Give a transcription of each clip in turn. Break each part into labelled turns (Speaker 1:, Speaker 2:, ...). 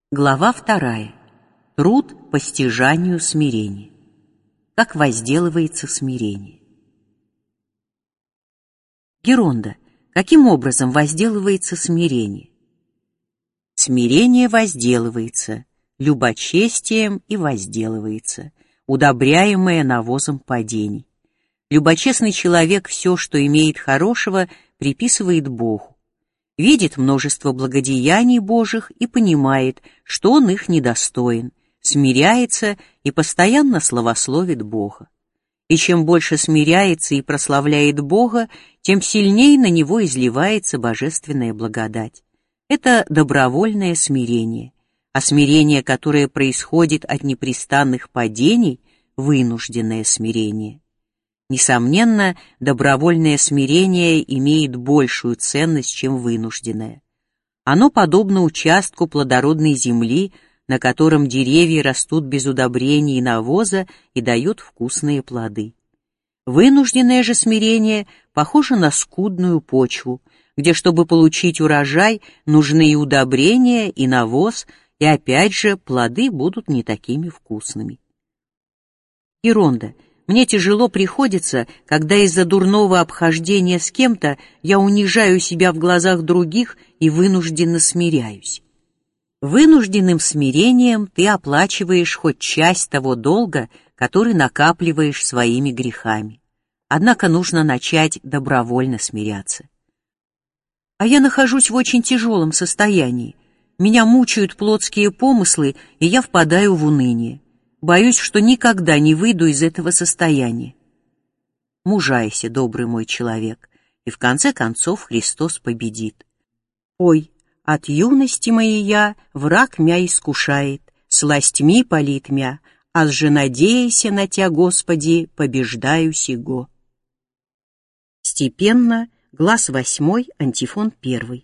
Speaker 1: Глава 2. Труд по стяжанию смирения. Как возделывается смирение. Геронда, каким образом возделывается смирение? Смирение возделывается любочестием и возделывается, удобряемое навозом падений. Любочестный человек все, что имеет хорошего, приписывает Богу. Видит множество благодеяний Божьих и понимает, что он их недостоин, смиряется и постоянно славословит Бога. И чем больше смиряется и прославляет Бога, тем сильнее на него изливается божественная благодать. Это добровольное смирение, а смирение, которое происходит от непрестанных падений, вынужденное смирение. Несомненно, добровольное смирение имеет большую ценность, чем вынужденное. Оно подобно участку плодородной земли, на котором деревья растут без удобрений и навоза и дают вкусные плоды. Вынужденное же смирение похоже на скудную почву, где, чтобы получить урожай, нужны и удобрения, и навоз, и опять же плоды будут не такими вкусными. Геронда, мне тяжело приходится, когда из-за дурного обхождения с кем-то я унижаю себя в глазах других и вынужденно смиряюсь. Вынужденным смирением ты оплачиваешь хоть часть того долга, который накапливаешь своими грехами. Однако нужно начать добровольно смиряться. А я нахожусь в очень тяжелом состоянии. Меня мучают плотские помыслы, и я впадаю в уныние. Боюсь, что никогда не выйду из этого состояния. Мужайся, добрый мой человек, и в конце концов Христос победит. Ой, от юности моей я, враг мя искушает, сластьми палит мя, аз же надеяся на Тя, Господи, побеждаю сего. Степенно, глас 8, антифон 1.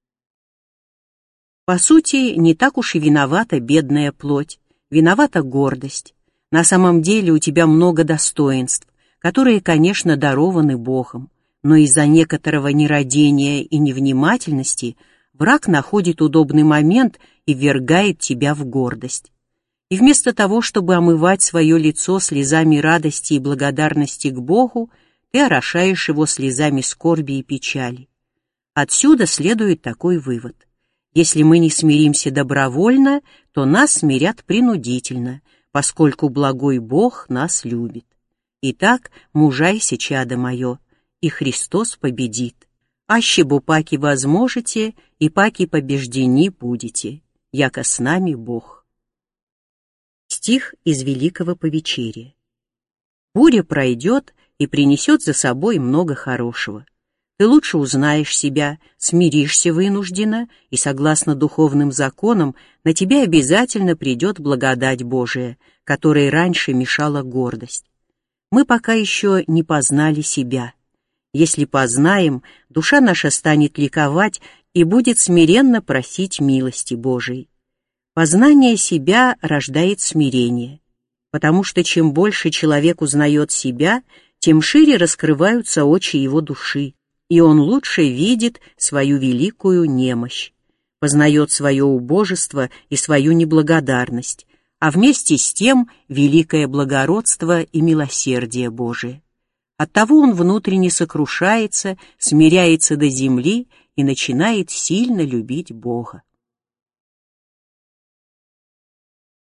Speaker 1: По сути, не так уж и виновата бедная плоть. Виновата гордость. На самом деле у тебя много достоинств, которые, конечно, дарованы Богом, но из-за некоторого нерадения и невнимательности враг находит удобный момент и ввергает тебя в гордость. И вместо того, чтобы омывать свое лицо слезами радости и благодарности к Богу, ты орошаешь его слезами скорби и печали. Отсюда следует такой вывод. Если мы не смиримся добровольно, то нас смирят принудительно, поскольку благой Бог нас любит. Итак, мужайся, чадо мое, и Христос победит. Аще бо паки возможете, и паки побеждени будете, яко с нами Бог. Стих из Великого Повечерия. Буря пройдет и принесет за собой много хорошего. Ты лучше узнаешь себя, смиришься вынужденно, и, согласно духовным законам, на тебя обязательно придет благодать Божия, которой раньше мешала гордость. Мы пока еще не познали себя. Если познаем, душа наша станет ликовать и будет смиренно просить милости Божией. Познание себя рождает смирение, потому что чем больше человек узнает себя, тем шире раскрываются очи его души, и он лучше видит свою великую немощь, познает свое убожество и свою неблагодарность, а вместе с тем великое благородство и милосердие Божие. Оттого он внутренне сокрушается, смиряется до земли и начинает сильно любить Бога.